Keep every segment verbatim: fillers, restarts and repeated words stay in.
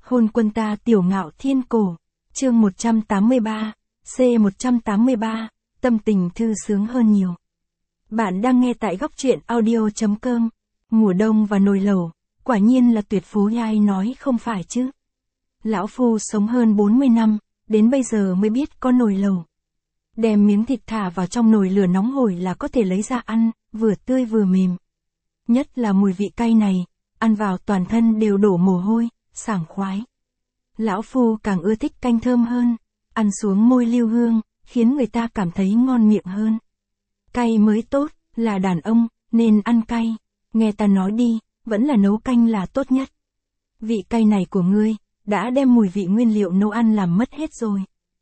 Hôn quân ta tiểu ngạo thiên cổ. Chương một trăm tám mươi ba, C một trăm tám mươi ba, tâm tình thư sướng hơn nhiều. Bạn đang nghe tại góc truyện audio chấm com. Mùa đông và nồi lẩu, quả nhiên là tuyệt phú, ai nói không phải chứ. Lão phu sống hơn bốn mươi năm, đến bây giờ mới biết có nồi lẩu. Đem miếng thịt thả vào trong nồi lửa nóng hổi là có thể lấy ra ăn, vừa tươi vừa mềm. Nhất là mùi vị cay này, ăn vào toàn thân đều đổ mồ hôi, sảng khoái. Lão phu càng ưa thích canh thơm hơn, ăn xuống môi lưu hương, khiến người ta cảm thấy ngon miệng hơn. Cay mới tốt, là đàn ông, nên ăn cay. Nghe ta nói đi, vẫn là nấu canh là tốt nhất. Vị cay này của ngươi, đã đem mùi vị nguyên liệu nấu ăn làm mất hết rồi.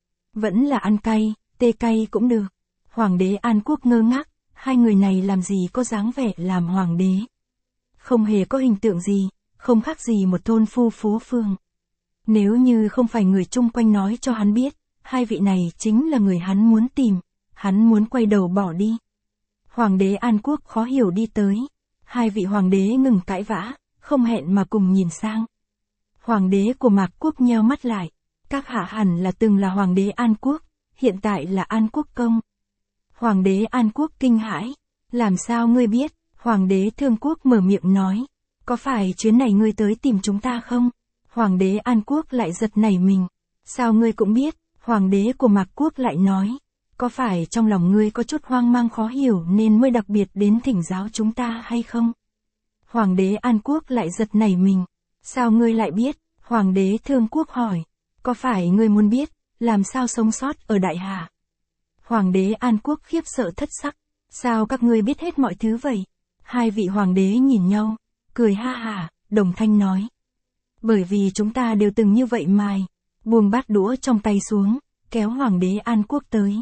Vẫn là ăn cay, tê cay cũng được. Hoàng đế An Quốc ngơ ngác, hai người này làm gì có dáng vẻ làm hoàng đế. Không hề có hình tượng gì, không khác gì một thôn phu phố phường. Nếu như không phải người chung quanh nói cho hắn biết, hai vị này chính là người hắn muốn tìm, hắn muốn quay đầu bỏ đi. Hoàng đế An Quốc khó hiểu đi tới, hai vị hoàng đế ngừng cãi vã, không hẹn mà cùng nhìn sang. Hoàng đế của Mạc Quốc nheo mắt lại, các hạ hẳn là từng là hoàng đế An Quốc, hiện tại là An Quốc công. Hoàng đế An Quốc kinh hãi, làm sao ngươi biết? Hoàng đế Thương Quốc mở miệng nói, có phải chuyến này ngươi tới tìm chúng ta không? Hoàng đế An Quốc lại giật nảy mình, sao ngươi cũng biết? Hoàng đế của Mạc Quốc lại nói, có phải trong lòng ngươi có chút hoang mang khó hiểu nên mới đặc biệt đến thỉnh giáo chúng ta hay không? Hoàng đế An Quốc lại giật nảy mình, sao ngươi lại biết? Hoàng đế Thương Quốc hỏi, có phải ngươi muốn biết, làm sao sống sót ở Đại Hà? Hoàng đế An Quốc khiếp sợ thất sắc, sao các ngươi biết hết mọi thứ vậy? Hai vị hoàng đế nhìn nhau, cười ha hả, đồng thanh nói. Bởi vì chúng ta đều từng như vậy mài, buông bát đũa trong tay xuống, kéo hoàng đế An Quốc tới.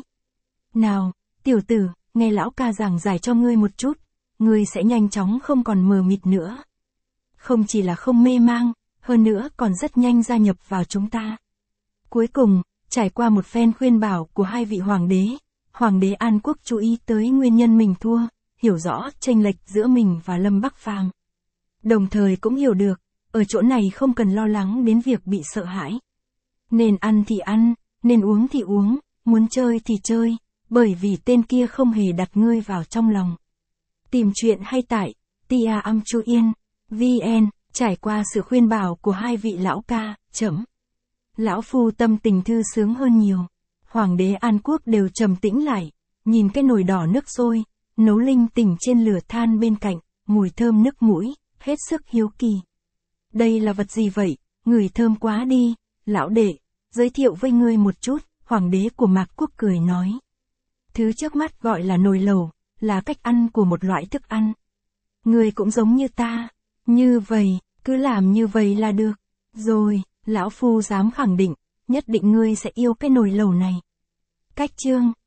Nào, tiểu tử, nghe lão ca giảng giải cho ngươi một chút, ngươi sẽ nhanh chóng không còn mờ mịt nữa. Không chỉ là không mê mang, hơn nữa còn rất nhanh gia nhập vào chúng ta. Cuối cùng, trải qua một phen khuyên bảo của hai vị hoàng đế, hoàng đế An Quốc chú ý tới nguyên nhân mình thua, hiểu rõ chênh lệch giữa mình và Lâm Bắc Phàm. Đồng thời cũng hiểu được, ở chỗ này không cần lo lắng đến việc bị sợ hãi. Nên ăn thì ăn, nên uống thì uống, muốn chơi thì chơi, bởi vì tên kia không hề đặt ngươi vào trong lòng. Tìm chuyện hay tại tia am chu yên vn, trải qua sự khuyên bảo của hai vị lão ca, chấm. Lão phu tâm tình thư sướng hơn nhiều. Hoàng đế An Quốc đều trầm tĩnh lại, nhìn cái nồi đỏ nước sôi, nấu linh tỉnh trên lửa than bên cạnh, mùi thơm nức mũi, hết sức hiếu kỳ. Đây là vật gì vậy, ngửi thơm quá đi, lão đệ, giới thiệu với ngươi một chút, hoàng đế của Mạc Quốc cười nói. Thứ trước mắt gọi là nồi lẩu, là cách ăn của một loại thức ăn. Ngươi cũng giống như ta, như vậy, cứ làm như vậy là được. Rồi, lão phu dám khẳng định, nhất định ngươi sẽ yêu cái nồi lẩu này. Cách chương